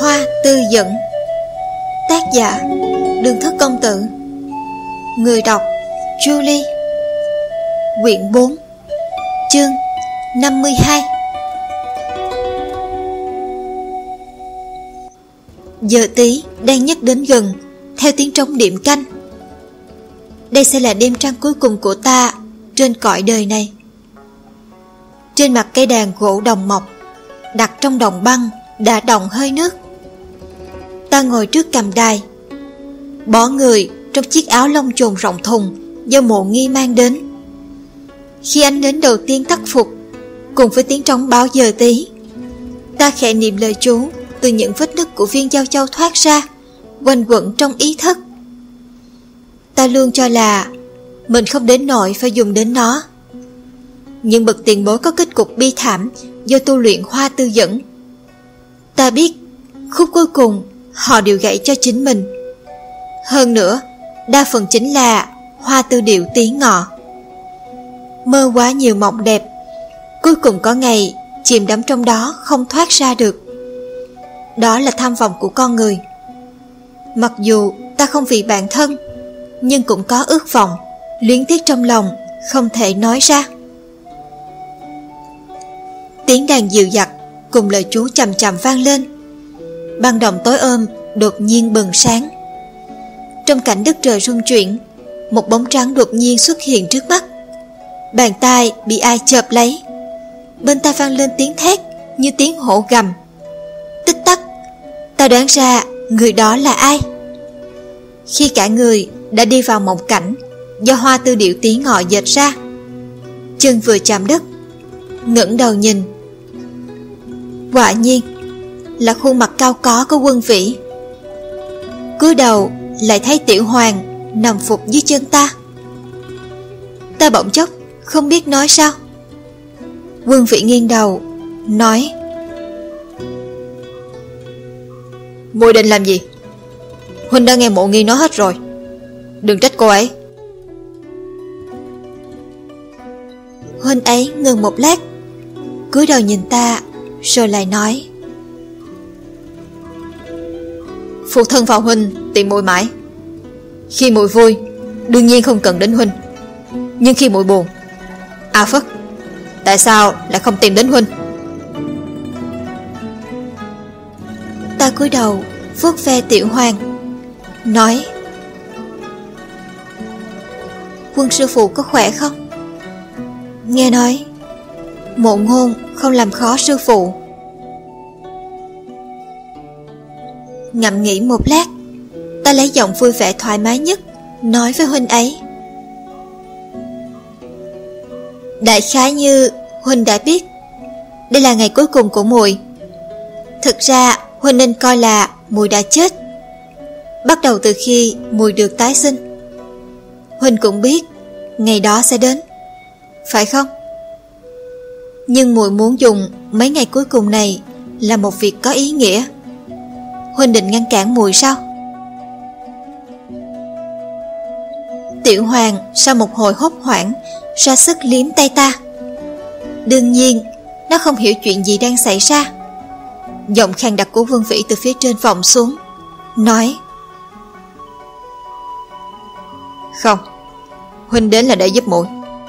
Hoa Tư Dẫn. Tác giả Đường Thất Công Tử. Người đọc Julie. Quyển 4, chương 52. Giờ tí đang nhắc đến gần, theo tiếng trống điểm canh. Đây sẽ là đêm trăng cuối cùng của ta trên cõi đời này. Trên mặt cây đàn gỗ đồng mộc đặt trong đồng băng đã đọng hơi nước. Ta ngồi trước cầm đài, bỏ người trong chiếc áo lông chồn rộng thùng do Mộ Nghi mang đến. Khi ánh nến đầu tiên tắt phục, cùng với tiếng trống báo giờ tí, ta khẽ niệm lời chú từ những vết nứt của viên giao châu thoát ra, quanh quẩn trong ý thức. Ta luôn cho là mình không đến nỗi phải dùng đến nó. Nhưng bậc tiền bối có kết cục bi thảm do tu luyện Hoa Tư Dẫn. Ta biết khúc cuối cùng họ đều gãy cho chính mình. Hơn nữa, đa phần chính là Hoa Tư Điệu tí ngọ. Mơ quá nhiều mộng đẹp, cuối cùng có ngày chìm đắm trong đó không thoát ra được. Đó là tham vọng của con người. Mặc dù ta không vì bản thân, nhưng cũng có ước vọng, luyến tiếc trong lòng, không thể nói ra. Tiếng đàn dịu dặt cùng lời chú chậm chậm vang lên. Băng đồng tối ôm đột nhiên bừng sáng. Trong cảnh đất trời rung chuyển, một bóng trắng đột nhiên xuất hiện trước mắt. Bàn tay bị ai chộp lấy. Bên tai vang lên tiếng thét như tiếng hổ gầm. Tích tắc, ta đoán ra người đó là ai. Khi cả người đã đi vào mộng cảnh do Hoa Tư Điệu tí ngọ dệt ra, chân vừa chạm đất, ngẩng đầu nhìn, quả nhiên là khuôn mặt cao có của Quân Vĩ. Cúi đầu lại thấy Tiểu Hoàng nằm phục dưới chân ta. Ta bỗng chốc không biết nói sao. Quân Vĩ nghiêng đầu nói: "Muội định làm gì? Huynh đã nghe Mộ Nghi nói hết rồi, đừng trách cô ấy." Huynh ấy ngừng một lát, cúi đầu nhìn ta rồi lại nói: "Phụ thân vào huynh tìm muội mãi. Khi muội vui, đương nhiên không cần đến huynh. Nhưng khi muội buồn, à phất, tại sao lại không tìm đến huynh?" Ta cúi đầu vuốt ve Tiểu Hoàng, nói: "Quân sư phụ có khỏe không? Nghe nói Mộ Ngôn không làm khó sư phụ." Ngẫm nghĩ một lát, ta lấy giọng vui vẻ thoải mái nhất nói với huynh ấy: "Đại khái như huynh đã biết, đây là ngày cuối cùng của muội. Thực ra huynh nên coi là muội đã chết. Bắt đầu từ khi muội được tái sinh, huynh cũng biết ngày đó sẽ đến, phải không? Nhưng muội muốn dùng mấy ngày cuối cùng này là một việc có ý nghĩa. Huynh định ngăn cản muội sao?" Tiểu Hoàng sau một hồi hốt hoảng ra sức liếm tay ta. Đương nhiên nó không hiểu chuyện gì đang xảy ra. Giọng khàn đặc của Vương Vĩ từ phía trên vọng xuống, nói: "Không, huynh đến là để giúp muội."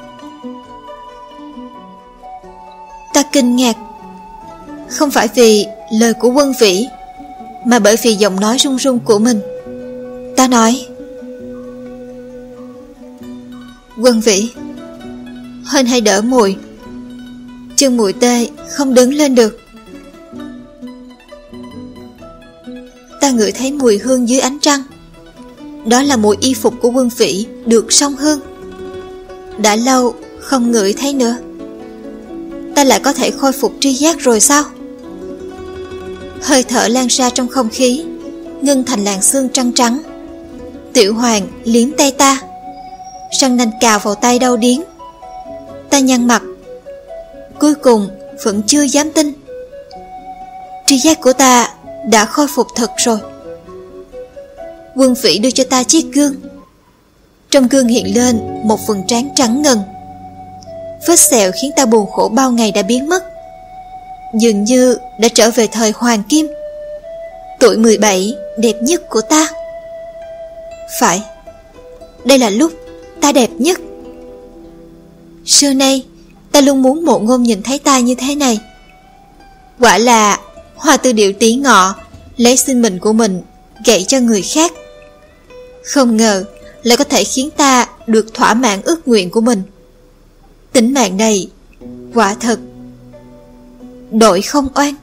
Ta kinh ngạc, không phải vì lời của Quân Vĩ, mà bởi vì giọng nói run run của mình. Ta nói: "Quân Vĩ, huynh hãy đỡ muội. Chân muội tê không đứng lên được." Ta ngửi thấy mùi hương dưới ánh trăng. Đó là mùi y phục của Quân Vĩ được xông hương. Đã lâu không ngửi thấy nữa. Ta lại có thể khôi phục tri giác rồi sao? Hơi thở lan ra trong không khí, ngưng thành làn sương trắng trắng. Tiểu Hoàng liếm tay ta, răng nanh cào vào tay đau điếng. Ta nhăn mặt, cuối cùng vẫn chưa dám tin. Tri giác của ta đã khôi phục thật rồi. Quân Vĩ đưa cho ta chiếc gương. Trong gương hiện lên một phần trán trắng ngần. Vết sẹo khiến ta buồn khổ bao ngày đã biến mất, dường như đã trở về thời hoàng kim. Tuổi 17 đẹp nhất của ta. Phải, đây là lúc ta đẹp nhất. Xưa nay ta luôn muốn Mộ Ngôn nhìn thấy ta như thế này. Quả là hoa tư điệu tí ngọ lấy sinh mệnh của mình gậy cho người khác. Không ngờ lại có thể khiến ta được thỏa mãn ước nguyện của mình. Tính mạng này quả thật đổi không oan.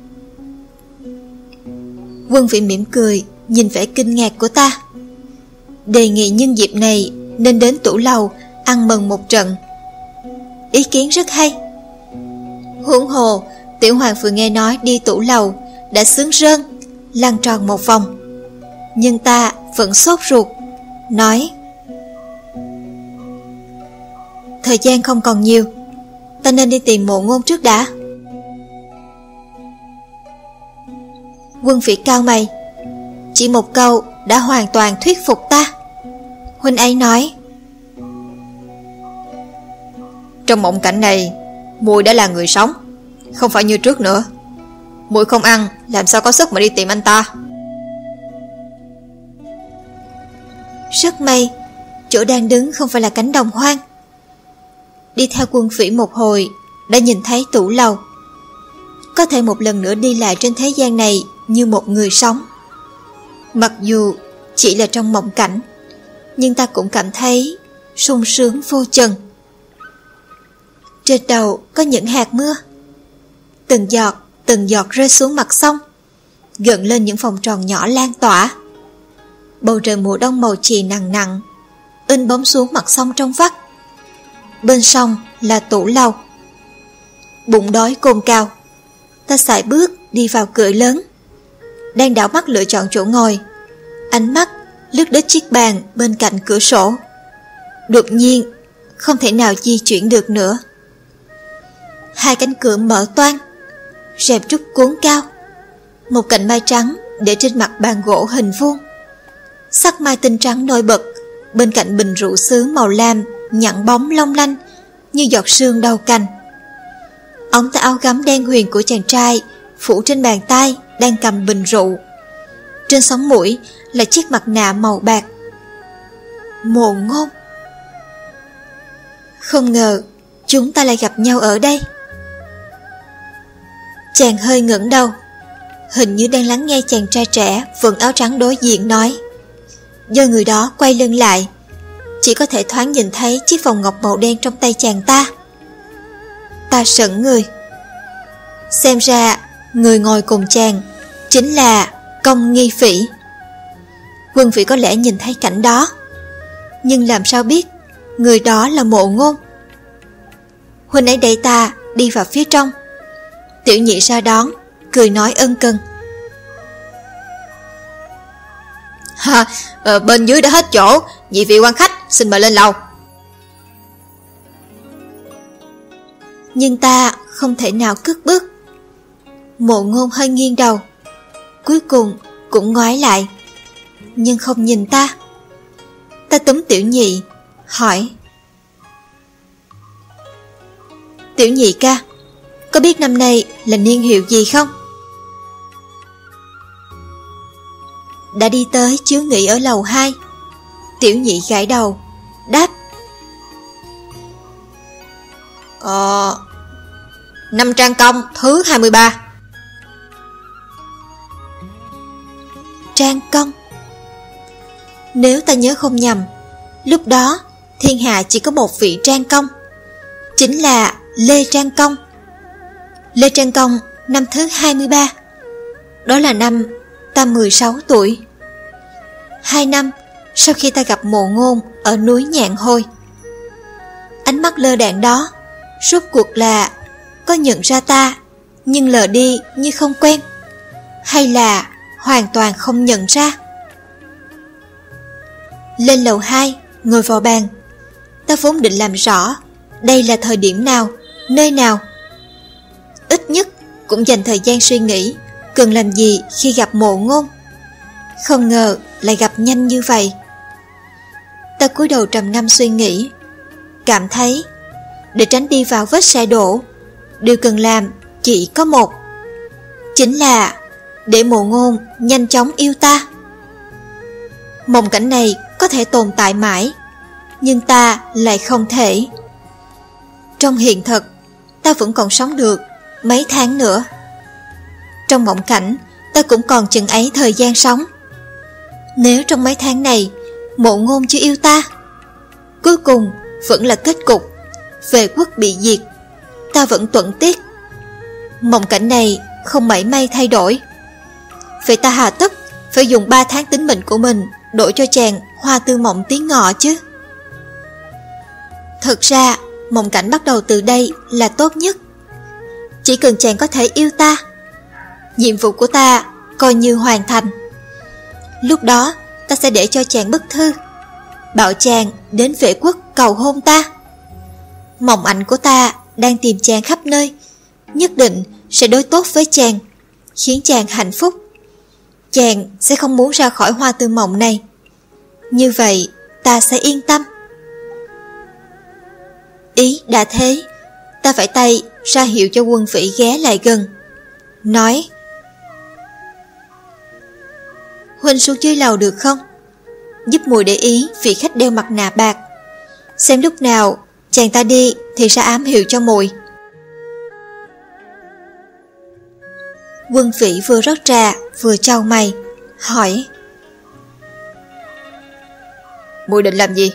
Quân Vĩ mỉm cười nhìn vẻ kinh ngạc của ta, đề nghị nhân dịp này nên đến tủ lầu ăn mừng một trận. Ý kiến rất hay. Huống hồ Tiểu Hoàng vừa nghe nói đi tủ lầu đã sướng rơn lăn tròn một vòng, nhưng ta vẫn sốt ruột, nói: thời gian không còn nhiều, ta nên đi tìm Mộ Ngôn trước đã. Quân Phỉ cau mày, chỉ một câu đã hoàn toàn thuyết phục ta. Huynh ấy nói: trong mộng cảnh này, muội đã là người sống, không phải như trước nữa. Muội không ăn, làm sao có sức mà đi tìm anh ta. Rất may, chỗ đang đứng không phải là cánh đồng hoang. Đi theo Quân Phỉ một hồi, đã nhìn thấy tủ lầu. Có thể một lần nữa đi lại trên thế gian này như một người sống. Mặc dù chỉ là trong mộng cảnh, nhưng ta cũng cảm thấy sung sướng vô chừng. Trên đầu có những hạt mưa, từng giọt rơi xuống mặt sông, gợn lên những vòng tròn nhỏ lan tỏa. Bầu trời mùa đông màu chì nặng nặng in bóng xuống mặt sông trong vắt. Bên sông là tủ lầu. Bụng đói cồn cào, ta sải bước đi vào cửa lớn. Đang đảo mắt lựa chọn chỗ ngồi, ánh mắt lướt đến chiếc bàn bên cạnh cửa sổ. Đột nhiên không thể nào di chuyển được nữa. Hai cánh cửa mở toang, rèm trúc cuốn cao. Một cành mai trắng để trên mặt bàn gỗ hình vuông. Sắc mai tinh trắng nổi bật bên cạnh bình rượu sứ màu lam nhẵn bóng long lanh như giọt sương đầu cành. Ống tay áo gấm đen huyền của chàng trai phủ trên bàn tay đang cầm bình rượu. Trên sống mũi là chiếc mặt nạ màu bạc. Mộ Ngôn. Không ngờ chúng ta lại gặp nhau ở đây. Chàng hơi ngẩng đầu, hình như đang lắng nghe chàng trai trẻ vận áo trắng đối diện nói. Do người đó quay lưng lại, chỉ có thể thoáng nhìn thấy chiếc vòng ngọc màu đen trong tay chàng ta. Ta sững người. Xem ra người ngồi cùng chàng chính là Công Nghi Phỉ. Quân Phỉ có lẽ nhìn thấy cảnh đó, nhưng làm sao biết người đó là Mộ Ngôn. Huynh ấy đẩy ta đi vào phía trong. Tiểu nhị ra đón, cười nói ân cần. Bên dưới đã hết chỗ, nhị vị quan khách xin mời lên lầu. Nhưng ta không thể nào cất bước. Mộ Ngôn hơi nghiêng đầu, cuối cùng cũng ngoái lại, nhưng không nhìn ta. Ta túm tiểu nhị, hỏi: Tiểu nhị ca, có biết năm nay là niên hiệu gì không? Đã đi tới chiếu nghỉ ở lầu 2. Tiểu nhị gãi đầu, đáp: năm Trang Công thứ 23. Trang Công. Nếu ta nhớ không nhầm, lúc đó thiên hạ chỉ có một vị Trang Công, chính là Lê Trang Công. Lê Trang Công năm thứ 23. Đó là năm ta 16 tuổi. 2 năm sau khi ta gặp Mộ Ngôn ở núi Nhạn Hồi. Ánh mắt lơ đãng đó rốt cuộc là có nhận ra ta nhưng lờ đi như không quen, hay là hoàn toàn không nhận ra? Lên lầu 2, ngồi vào bàn. Ta vốn định làm rõ đây là thời điểm nào, nơi nào. Ít nhất cũng dành thời gian suy nghĩ cần làm gì khi gặp Mộ Ngôn. Không ngờ lại gặp nhanh như vậy. Ta cúi đầu trầm ngâm suy nghĩ, cảm thấy để tránh đi vào vết xe đổ, điều cần làm chỉ có một, chính là để Mộ Ngôn nhanh chóng yêu ta. Mộng cảnh này có thể tồn tại mãi, nhưng ta lại không thể. Trong hiện thực, ta vẫn còn sống được mấy tháng nữa. Trong mộng cảnh, ta cũng còn chừng ấy thời gian sống. Nếu trong mấy tháng này Mộ Ngôn chưa yêu ta, cuối cùng vẫn là kết cục Vệ quốc bị diệt, ta vẫn tuẫn tiếc. Mộng cảnh này không mảy may thay đổi. Vậy ta hà tất phải dùng 3 tháng tính mệnh của mình đổi cho chàng Hoa Tư Mộng Tiếng Ngọ chứ? Thật ra mộng cảnh bắt đầu từ đây là tốt nhất. Chỉ cần chàng có thể yêu ta, nhiệm vụ của ta coi như hoàn thành. Lúc đó ta sẽ để cho chàng bức thư, bảo chàng đến Vệ quốc cầu hôn ta. Mộng ảnh của ta đang tìm chàng khắp nơi, nhất định sẽ đối tốt với chàng, khiến chàng hạnh phúc. Chàng sẽ không muốn ra khỏi Hoa Tư Mộng này. Như vậy ta sẽ yên tâm. Ý đã thế, ta phải tay ra hiệu cho Quân Vĩ ghé lại gần, nói: Huynh xuống dưới lầu được không? Giúp mùi để ý vị khách đeo mặt nạ bạc, xem lúc nào chàng ta đi thì ra ám hiệu cho mùi. Quân Vĩ vừa rót trà vừa chau mày, hỏi: Mùi định làm gì?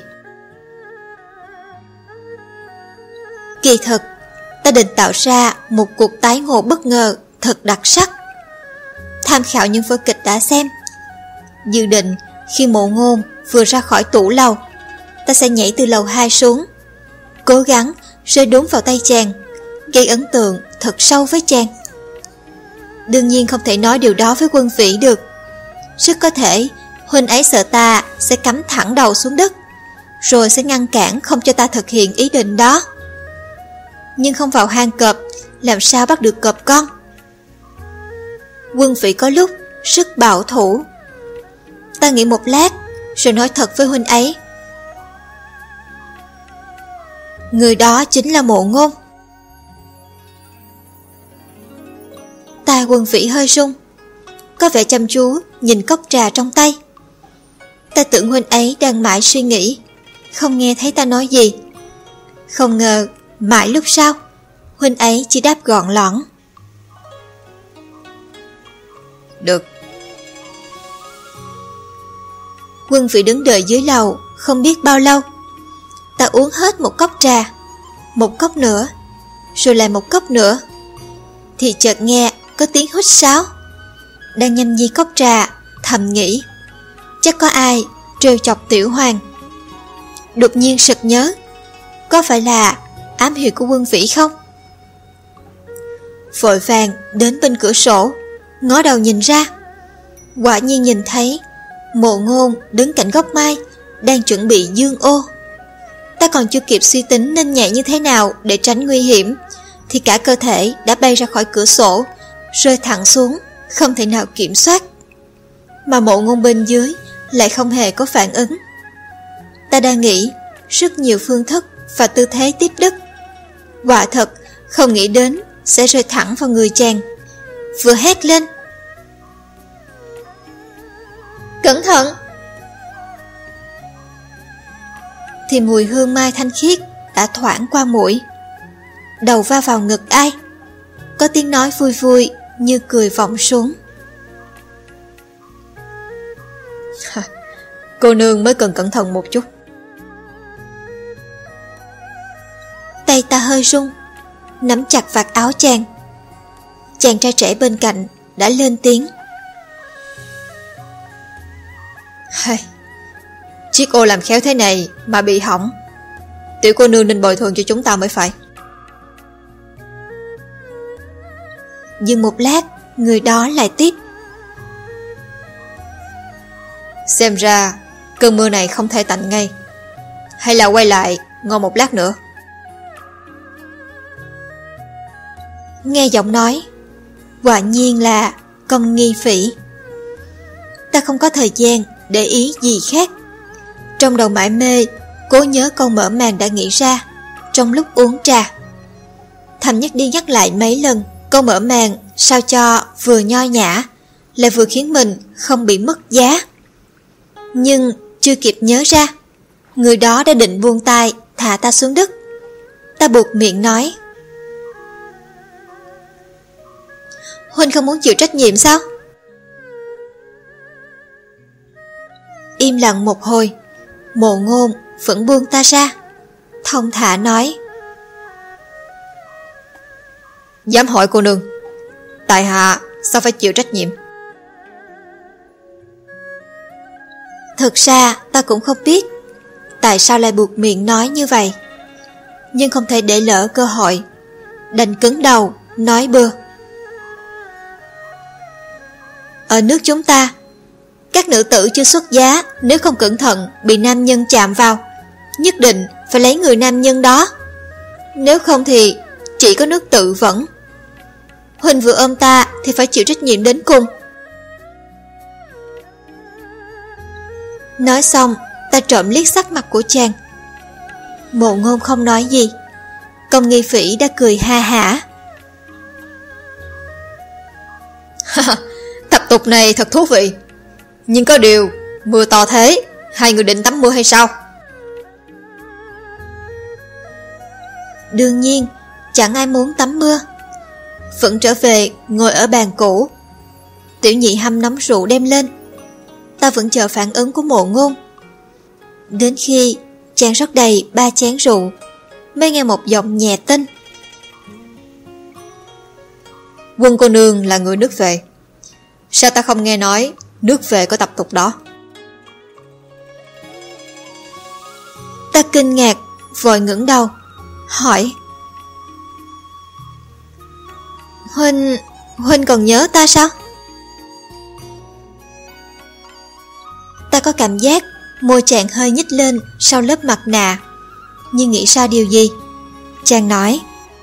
Kỳ thực, ta định tạo ra một cuộc tái ngộ bất ngờ thật đặc sắc. Tham khảo những vở kịch đã xem, dự định khi Mộ Ngôn vừa ra khỏi tủ lầu, ta sẽ nhảy từ lầu 2 xuống, cố gắng rơi đúng vào tay chàng, gây ấn tượng thật sâu với chàng. Đương nhiên không thể nói điều đó với Quân Vĩ được. Rất có thể huynh ấy sợ ta sẽ cắm thẳng đầu xuống đất, rồi sẽ ngăn cản không cho ta thực hiện ý định đó. Nhưng không vào hang cọp, làm sao bắt được cọp con? Quân Vĩ có lúc rất bảo thủ. Ta nghĩ một lát rồi nói thật với huynh ấy: Người đó chính là Mộ Ngôn. Tai Quân Vĩ hơi rung, có vẻ chăm chú nhìn cốc trà trong tay. Ta tưởng huynh ấy đang mãi suy nghĩ, không nghe thấy ta nói gì. Không ngờ mãi lúc sau, huynh ấy chỉ đáp gọn lõn: Được. Quân Vĩ đứng đợi dưới lầu không biết bao lâu. Ta uống hết một cốc trà, một cốc nữa, rồi lại một cốc nữa, thì chợt nghe có tiếng huýt sáo. Đang nhâm nhi cốc trà, thầm nghĩ chắc có ai trêu chọc Tiểu Hoàng. Đột nhiên sực nhớ, có phải là ám hiệu của Quân Vĩ không? Vội vàng đến bên cửa sổ, ngó đầu nhìn ra. Quả nhiên nhìn thấy Mộ Ngôn đứng cạnh gốc mai, đang chuẩn bị dương ô. Ta còn chưa kịp suy tính nên nhảy như thế nào để tránh nguy hiểm, thì cả cơ thể đã bay ra khỏi cửa sổ, rơi thẳng xuống, không thể nào kiểm soát. Mà Mộ Ngôn bên dưới lại không hề có phản ứng. Ta đang nghĩ rất nhiều phương thức và tư thế tiếp đất. Quả thật không nghĩ đến sẽ rơi thẳng vào người chàng. Vừa hét lên: Cẩn thận! Thì mùi hương mai thanh khiết đã thoảng qua mũi. Đầu va vào ngực ai. Có tiếng nói vui vui như cười vọng xuống: Cô nương mới cần cẩn thận một chút. Tay ta hơi run, nắm chặt vạt áo chàng. Chàng trai trẻ bên cạnh đã lên tiếng: Chiếc ô làm khéo thế này mà bị hỏng, tiểu cô nương nên bồi thường cho chúng ta mới phải. Dừng một lát, người đó lại tiếp: Xem ra cơn mưa này không thể tạnh ngay, hay là quay lại ngồi một lát nữa. Nghe giọng nói, quả nhiên là Công Nghi Phỉ. Ta không có thời gian để ý gì khác. Trong đầu mải mê, cố nhớ câu mở màn đã nghĩ ra trong lúc uống trà. Thầm nhắc đi nhắc lại mấy lần câu mở màn sao cho vừa nho nhã, lại vừa khiến mình không bị mất giá. Nhưng chưa kịp nhớ ra, người đó đã định buông tay thả ta xuống đất. Ta buột miệng nói: Huynh không muốn chịu trách nhiệm sao? Im lặng một hồi, Mộ Ngôn vẫn buông ta ra, thong thả nói: Dám hỏi cô nương, tại hạ sao phải chịu trách nhiệm? Thực ra ta cũng không biết tại sao lại buộc miệng nói như vậy, nhưng không thể để lỡ cơ hội, đành cứng đầu nói bừa. Ở nước chúng ta, các nữ tử chưa xuất giá nếu không cẩn thận bị nam nhân chạm vào, nhất định phải lấy người nam nhân đó. Nếu không thì chỉ có nước tự vẫn. Huynh vừa ôm ta thì phải chịu trách nhiệm đến cùng. Nói xong, ta trộm liếc sắc mặt của chàng. Mộ Ngôn không nói gì. Công Nghi Phỉ đã cười ha hả. Tập tục này thật thú vị. Nhưng có điều, mưa to thế, hai người định tắm mưa hay sao? Đương nhiên, chẳng ai muốn tắm mưa. Vẫn trở về ngồi ở bàn cũ. Tiểu nhị hâm nóng rượu đem lên. Ta vẫn chờ phản ứng của Mộ Ngôn. Đến khi chàng rót đầy 3 chén rượu, mới nghe một giọng nhẹ tinh: Quân cô nương là người nước Vệ, sao ta không nghe nói nước Vệ có tập tục đó? Ta kinh ngạc, vội ngẩng đầu hỏi: Huynh còn nhớ ta sao? Ta có cảm giác môi chàng hơi nhích lên sau lớp mặt nạ, nhưng nghĩ ra điều gì, chàng nói: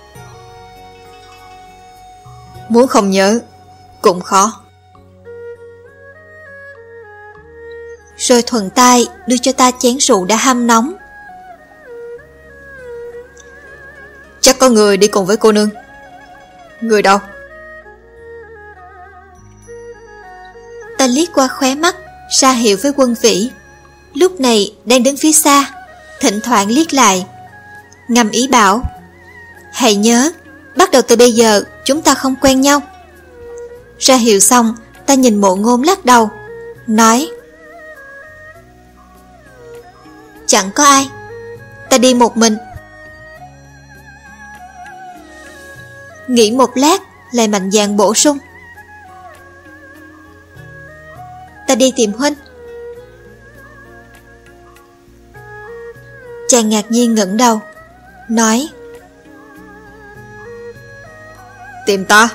Muốn không nhớ cũng khó. Rồi thuận tay đưa cho ta chén rượu đã hâm nóng. Chắc có người đi cùng với cô nương. Người đâu? Ta liếc qua khóe mắt ra hiệu với Quân Vĩ, lúc này đang đứng phía xa, thỉnh thoảng liếc lại, ngầm ý bảo: Hãy nhớ, bắt đầu từ bây giờ chúng ta không quen nhau. Ra hiệu xong, ta nhìn Mộ Ngôn lắc đầu, nói: Chẳng có ai, ta đi một mình. Nghĩ một lát, lại mạnh dạn bổ sung: Ta đi tìm Huynh. Chàng ngạc nhiên ngẩng đầu, nói: Tìm ta?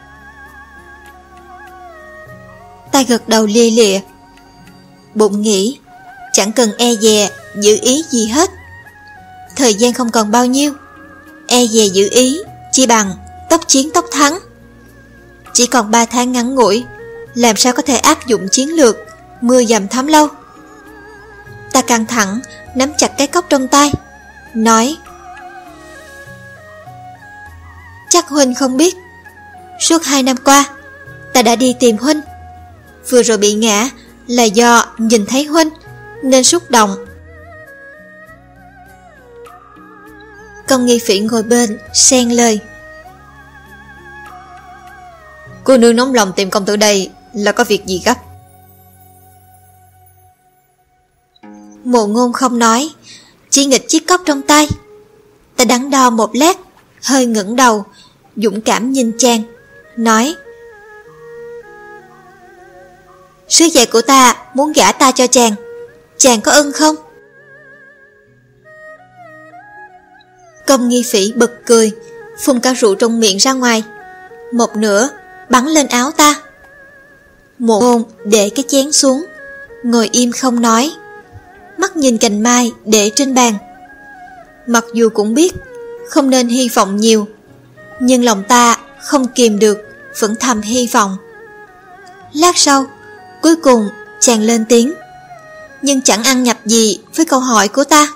Ta gật đầu lia lịa, bụng nghĩ chẳng cần e dè giữ ý gì hết. Thời gian không còn bao nhiêu, e dè giữ ý chi bằng tốc chiến tốc thắng. Chỉ còn 3 tháng ngắn ngủi, làm sao có thể áp dụng chiến lược mưa dầm thấm lâu. Ta căng thẳng nắm chặt cái cốc trong tay, nói: Chắc Huynh không biết, suốt 2 năm qua ta đã đi tìm Huynh. Vừa rồi bị ngã là do nhìn thấy Huynh nên xúc động. Công Nghi Phỉ ngồi bên xen lời: Cô nương nóng lòng tìm công tử đây là có việc gì gấp? Mộ Ngôn không nói, chỉ nghịch chiếc cốc trong tay. Ta đắn đo một lát, hơi ngẩng đầu, dũng cảm nhìn chàng, nói: Sứ giả của ta muốn gả ta cho chàng, chàng có ưng không? Công Nghi Phỉ bật cười, phun cả rượu trong miệng ra ngoài, một nửa bắn lên áo ta. Mộ Ngôn để cái chén xuống, ngồi im không nói, mắt nhìn cành mai để trên bàn. Mặc dù cũng biết không nên hy vọng nhiều, nhưng lòng ta không kìm được, vẫn thầm hy vọng. Lát sau, cuối cùng chàng lên tiếng, nhưng chẳng ăn nhập gì với câu hỏi của ta.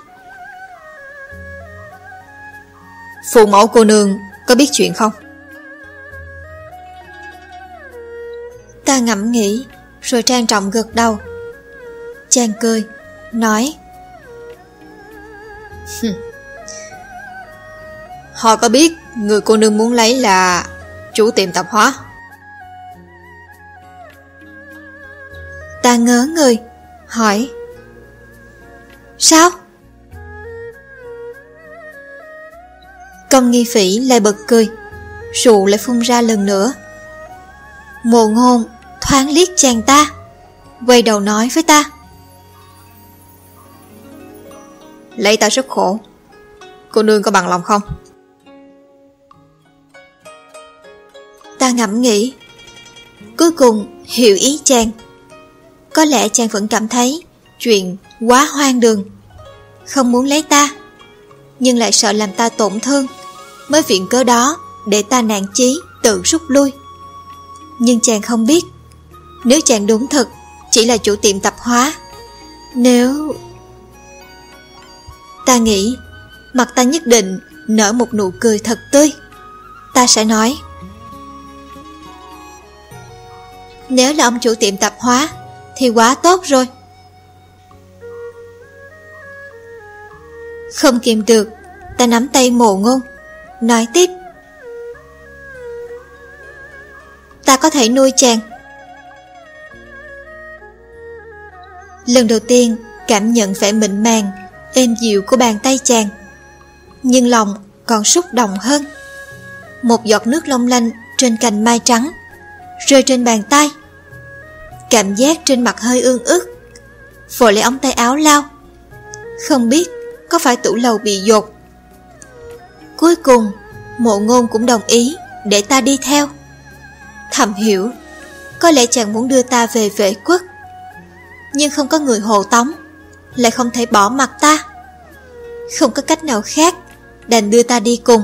Phụ mẫu cô nương có biết chuyện không? Ta ngẫm nghĩ, rồi trang trọng gật đầu. Chàng cười, nói: Họ có biết người cô nương muốn lấy là chủ tiệm tạp hóa? Ta ngớ người, hỏi: Sao? Công Nghi Phỉ lại bật cười, rượu lại phun ra lần nữa. Mộ Ngôn thoáng liếc chàng ta, quay đầu nói với ta: Lấy ta rất khổ, cô nương có bằng lòng không? Ta ngẫm nghĩ, cuối cùng hiểu ý chàng. Có lẽ chàng vẫn cảm thấy chuyện quá hoang đường, không muốn lấy ta, nhưng lại sợ làm ta tổn thương, mới viện cớ đó để ta nản chí tự rút lui. Nhưng chàng không biết, nếu chàng đúng thật chỉ là chủ tiệm tạp hóa, nếu... Ta nghĩ mặt ta nhất định nở một nụ cười thật tươi. Ta sẽ nói: Nếu là ông chủ tiệm tạp hóa thì quá tốt rồi. Không kìm được, ta nắm tay Mộ Ngôn, nói tiếp: Ta có thể nuôi chàng. Lần đầu tiên cảm nhận vẻ mịn màng, êm dịu của bàn tay chàng, nhưng lòng còn xúc động hơn. Một giọt nước long lanh trên cành mai trắng rơi trên bàn tay. Cảm giác trên mặt hơi ương ức, vội lấy ống tay áo lau. Không biết có phải tủ lầu bị dột. Cuối cùng Mộ Ngôn cũng đồng ý để ta đi theo. Thầm hiểu, có lẽ chàng muốn đưa ta về Vệ Quốc, nhưng không có người hộ tống, lại không thể bỏ mặc ta. Không có cách nào khác, đành đưa ta đi cùng.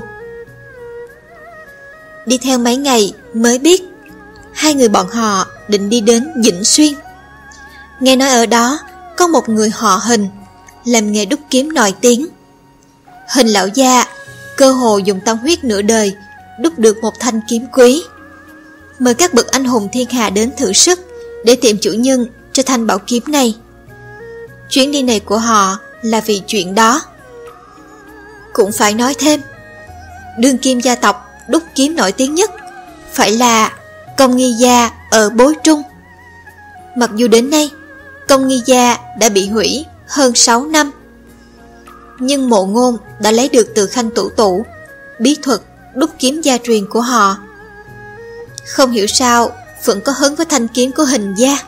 Đi theo mấy ngày mới biết, hai người bọn họ định đi đến Vĩnh Xuyên. Nghe nói ở đó có một người họ Hình, làm nghề đúc kiếm nổi tiếng. Hình lão gia cơ hồ dùng tâm huyết nửa đời đúc được một thanh kiếm quý, mời các bậc anh hùng thiên hạ đến thử sức để tìm chủ nhân cho thanh bảo kiếm này. Chuyến đi này của họ là vì chuyện đó. Cũng phải nói thêm, đương kim gia tộc đúc kiếm nổi tiếng nhất phải là Công Nghi gia ở Bối Trung. Mặc dù đến nay Công Nghi gia đã bị hủy hơn 6 năm, nhưng Mộ Ngôn đã lấy được từ Khanh Tủ Tủ bí thuật đúc kiếm gia truyền của họ. Không hiểu sao vẫn có hứng với thanh kiếm của Hình gia.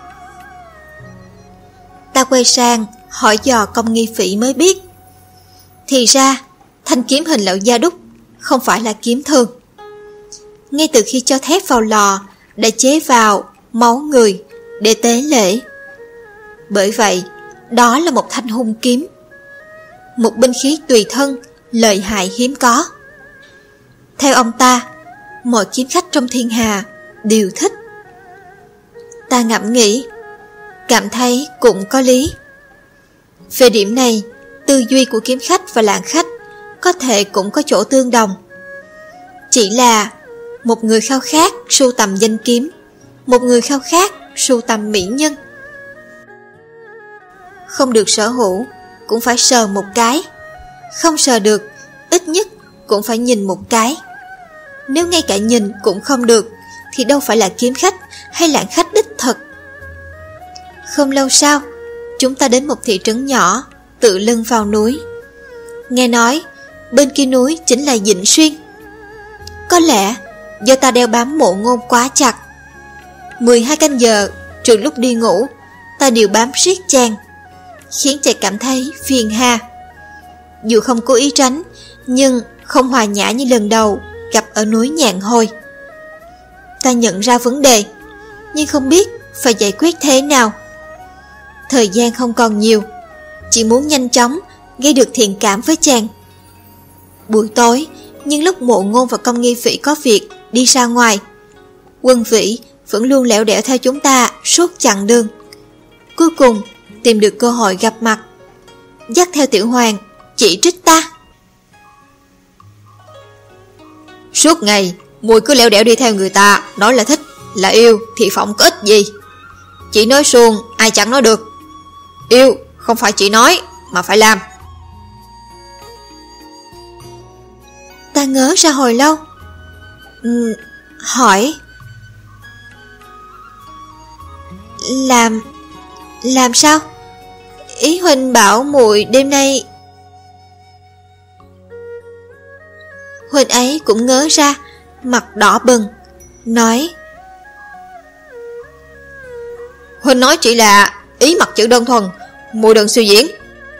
Ta quay sang hỏi dò Công Nghi Phỉ mới biết, thì ra thanh kiếm Hình lão gia đúc không phải là kiếm thường. Ngay từ khi cho thép vào lò đã chế vào máu người để tế lễ. Bởi vậy đó là một thanh hung kiếm, một binh khí tùy thân lợi hại hiếm có. Theo ông ta, mọi kiếm khách trong thiên hà đều thích. Ta ngẫm nghĩ, cảm thấy cũng có lý. Về điểm này, tư duy của kiếm khách và lạng khách có thể cũng có chỗ tương đồng. Chỉ là một người khao khát sưu tầm danh kiếm, một người khao khát sưu tầm mỹ nhân. Không được sở hữu cũng phải sờ một cái, không sờ được ít nhất cũng phải nhìn một cái. Nếu ngay cả nhìn cũng không được thì đâu phải là kiếm khách hay lạng khách đích thực. Không lâu sau, chúng ta đến một thị trấn nhỏ tự lưng vào núi. Nghe nói bên kia núi chính là Vĩnh Xuyên. Có lẽ do ta đeo bám Mộ Ngôn quá chặt, 12 canh giờ trừ lúc đi ngủ, ta đều bám siết chàng, khiến chàng cảm thấy phiền hà. Dù không cố ý tránh, nhưng không hòa nhã như lần đầu gặp ở núi Nhạn Hồi. Ta nhận ra vấn đề, nhưng không biết phải giải quyết thế nào. Thời gian không còn nhiều, chỉ muốn nhanh chóng gây được thiện cảm với chàng. Buổi tối, nhưng lúc Mộ Ngôn và Công Nghi Phỉ có việc đi ra ngoài, Quân Vĩ vẫn luôn lẻo đẻo theo chúng ta suốt chặng đường. Cuối cùng tìm được cơ hội gặp mặt, dắt theo Tiểu Hoàng chỉ trích ta. Suốt ngày muội cứ lẻo đẻo đi theo người ta, nói là thích, là yêu thì phỏng có ích gì. Chị nói suông ai chẳng nói được. Yêu không phải chỉ nói mà phải làm. Ta ngớ ra hồi lâu. Hỏi. Làm sao? Ý huynh bảo muội đêm nay... Huynh ấy cũng ngớ ra, mặt đỏ bừng, nói: Huynh nói chỉ là ý mặt chữ đơn thuần, muội đừng suy diễn.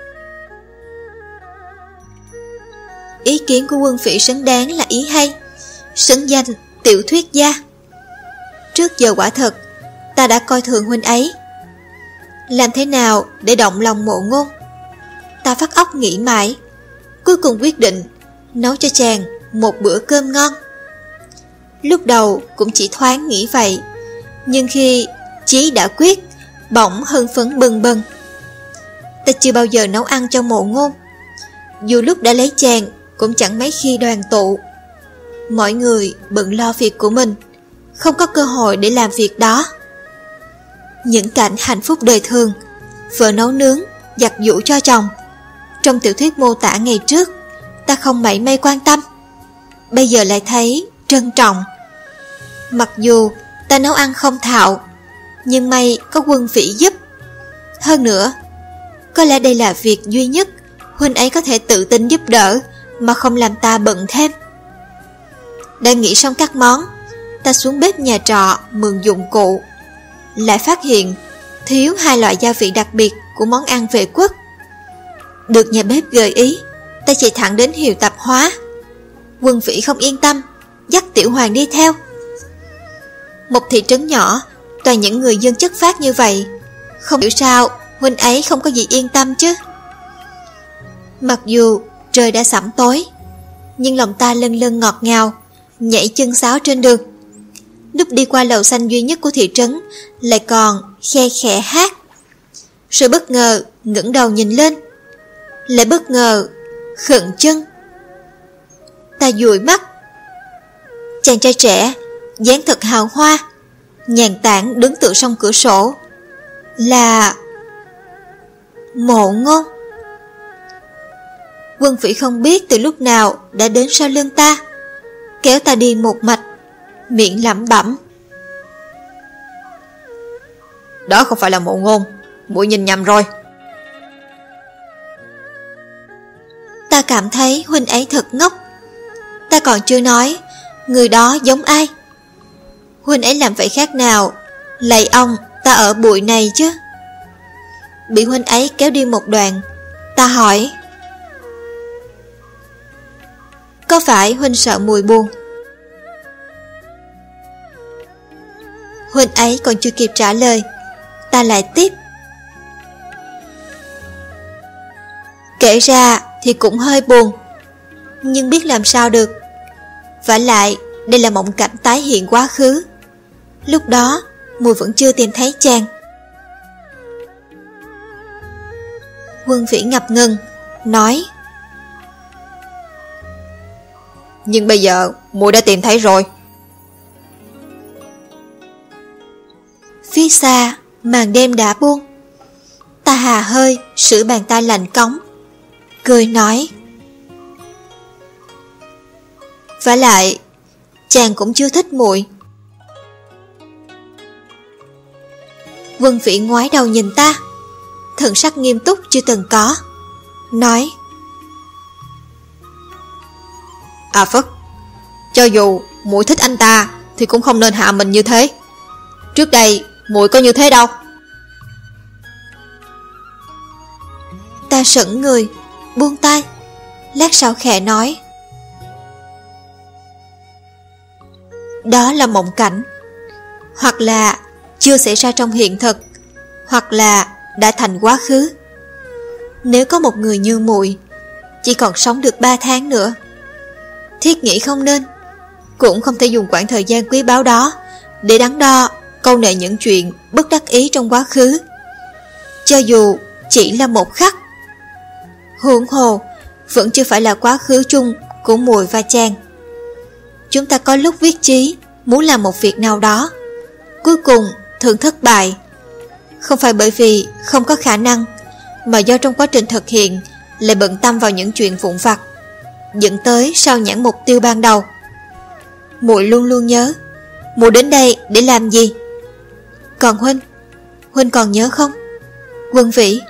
Ý kiến của Quân Phỉ xứng đáng là ý hay, xứng danh tiểu thuyết gia. Trước giờ quả thật ta đã coi thường huynh ấy. Làm thế nào để động lòng Mộ Ngôn? Ta vắt óc nghĩ mãi, cuối cùng quyết định nấu cho chàng một bữa cơm ngon. Lúc đầu cũng chỉ thoáng nghĩ vậy, nhưng khi chí đã quyết, bỗng hưng phấn bừng bừng. Ta chưa bao giờ nấu ăn cho Mộ Ngôn, dù lúc đã lấy chàng cũng chẳng mấy khi đoàn tụ. Mọi người bận lo việc của mình, không có cơ hội để làm việc đó. Những cảnh hạnh phúc đời thường, vợ nấu nướng, giặt giũ cho chồng, trong tiểu thuyết mô tả ngày trước, ta không mảy may quan tâm. Bây giờ lại thấy trân trọng. Mặc dù ta nấu ăn không thạo, nhưng may có Quân Phỉ giúp. Hơn nữa, có lẽ đây là việc duy nhất huynh ấy có thể tự tin giúp đỡ mà không làm ta bận thêm. Đang nghĩ xong các món, ta xuống bếp nhà trọ mượn dụng cụ, lại phát hiện thiếu 2 loại gia vị đặc biệt của món ăn vệ quốc. Được nhà bếp gợi ý, ta chạy thẳng đến hiệu tạp hóa. Quân Phỉ không yên tâm, dắt Tiểu Hoàng đi theo. Một thị trấn nhỏ, toàn những người dân chất phác như vậy, không hiểu sao huynh ấy không có gì yên tâm chứ. Mặc dù trời đã sẫm tối, nhưng lòng ta lân lân ngọt ngào, nhảy chân sáo trên đường. Lúc đi qua lầu xanh duy nhất của thị trấn, lại còn khe khẽ hát. Rồi bất ngờ ngẩng đầu nhìn lên, lại bất ngờ khựng chân. Ta dụi mắt. Chàng trai trẻ, dáng thật hào hoa, nhàn tản đứng tựa song cửa sổ, là Mộ Ngôn. Quân Phỉ không biết từ lúc nào đã đến sau lưng ta, kéo ta đi một mạch, miệng lẩm bẩm: Đó không phải là Mộ Ngôn, muội nhìn nhầm rồi. Ta cảm thấy huynh ấy thật ngốc. Ta còn chưa nói người đó giống ai. Huynh ấy làm vậy khác nào lạy ông ta ở bụi này chứ. Bị huynh ấy kéo đi một đoạn, ta hỏi: Có phải huynh sợ mùi buồn? Huynh ấy còn chưa kịp trả lời, ta lại tiếp: Kể ra thì cũng hơi buồn, nhưng biết làm sao được. Vả lại đây là mộng cảnh tái hiện quá khứ. Lúc đó mùi vẫn chưa tìm thấy chàng. Quân Phỉ ngập ngừng, nói: Nhưng bây giờ muội đã tìm thấy rồi. Phía xa màn đêm đã buông. Ta hà hơi sửa bàn tay lạnh cống, cười nói: Vả lại chàng cũng chưa thích muội. Quân Phỉ ngoái đầu nhìn ta, thần sắc nghiêm túc chưa từng có, nói: À Phất, cho dù muội thích anh ta thì cũng không nên hạ mình như thế. Trước đây muội có như thế đâu. Ta sững người, buông tay, lát sau khẽ nói: Đó là mộng cảnh, hoặc là chưa xảy ra trong hiện thực, hoặc là đã thành quá khứ. Nếu có một người như muội chỉ còn sống được 3 tháng nữa, thiết nghĩ không nên, cũng không thể dùng quãng thời gian quý báu đó để đắn đo câu nệ những chuyện bất đắc ý trong quá khứ, cho dù chỉ là một khắc. Huống hồ vẫn chưa phải là quá khứ chung của muội và chàng. Chúng ta có lúc viết chí muốn làm một việc nào đó, cuối cùng thường thất bại. Không phải bởi vì không có khả năng, mà do trong quá trình thực hiện lại bận tâm vào những chuyện vụn vặt, dẫn tới sao nhãng mục tiêu ban đầu. Muội luôn luôn nhớ, muội đến đây để làm gì? Còn huynh còn nhớ không? Quân Vĩ,